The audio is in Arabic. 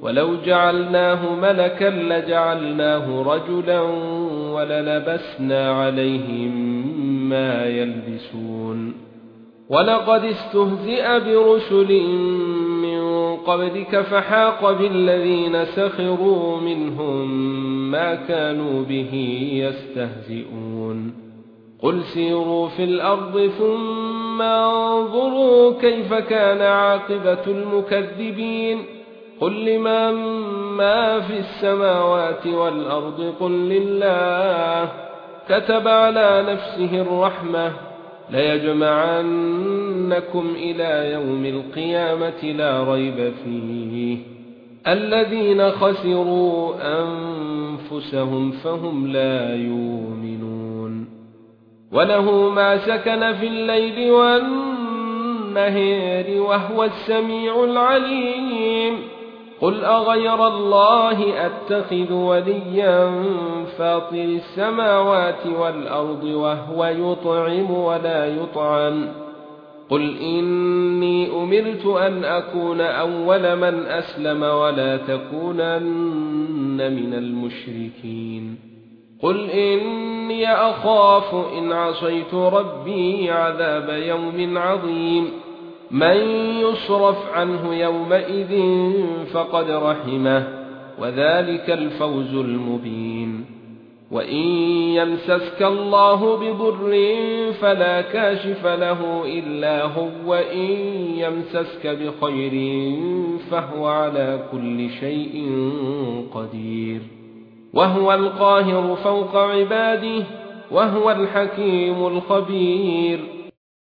ولو جعلناه ملكا لجعلناه رجلا وللبسنا عليهم ما يلبسون ولقد استهزئ برسل من قبلك فحاق بالذين سخروا منهم ما كانوا به يستهزئون قل سيروا في الأرض ثم انظروا كيف كان عاقبة المكذبين قل لمن ما في السماوات والأرض قل لله كتب على نفسه الرحمة ليجمعنكم إلى يوم القيامة لا ريب فيه الذين خسروا أنفسهم فهم لا يؤمنون وله ما سكن في الليل والنهار وهو السميع العليم قل أغير الله أتخذ وليا فاطر السماوات والأرض وهو يطعم ولا يطعم قل إني أمرت أن أكون أول من أسلم ولا تكونن من المشركين قل إني أخاف إن عصيت ربي عذاب يوم عظيم من يصرف عنه يومئذ فقد رحمه وذلك الفوز المبين وإن يمسسك الله بضر فلا كاشف له إلا هو وإن يمسسك بخير فهو على كل شيء قدير وهو القاهر فوق عباده وهو الحكيم الخبير